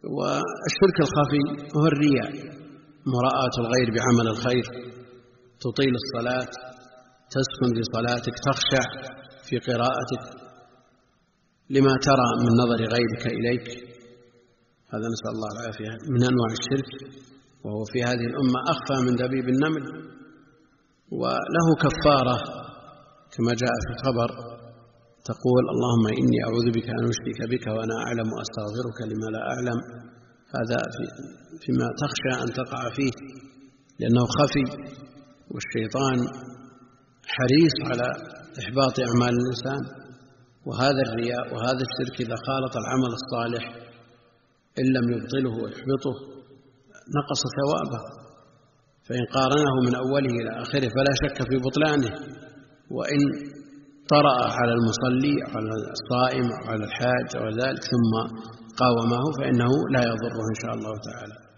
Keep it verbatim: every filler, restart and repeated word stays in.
والشرك الخفي هو الرياء، مراءة الغير بعمل الخير، تطيل الصلاة، تسكن في صلاتك، تخشع في قراءتك لما ترى من نظر غيرك إليك، هذا نسأل الله العافية من أنواع الشرك، وهو في هذه الأمة أخفى من دبيب النمل، وله كفارة كما جاء في الخبر، تقول اللهم إني أعوذ بك أن أشرك بك وأنا أعلم وأستغفرك لما لا أعلم، هذا في فيما تخشى أن تقع فيه لأنه خفي، والشيطان حريص على إحباط أعمال الإنسان. وهذا الرياء وهذا الشرك إذا خالط العمل الصالح إن لم يبطله ويحبطه نقص ثوابه، فإن قارنه من أوله إلى آخره فلا شك في بطلانه، وإن طرأ على المصلي على الصائم أو على الحاج أو ذلك ثم قاومه فإنه لا يضره إن شاء الله تعالى.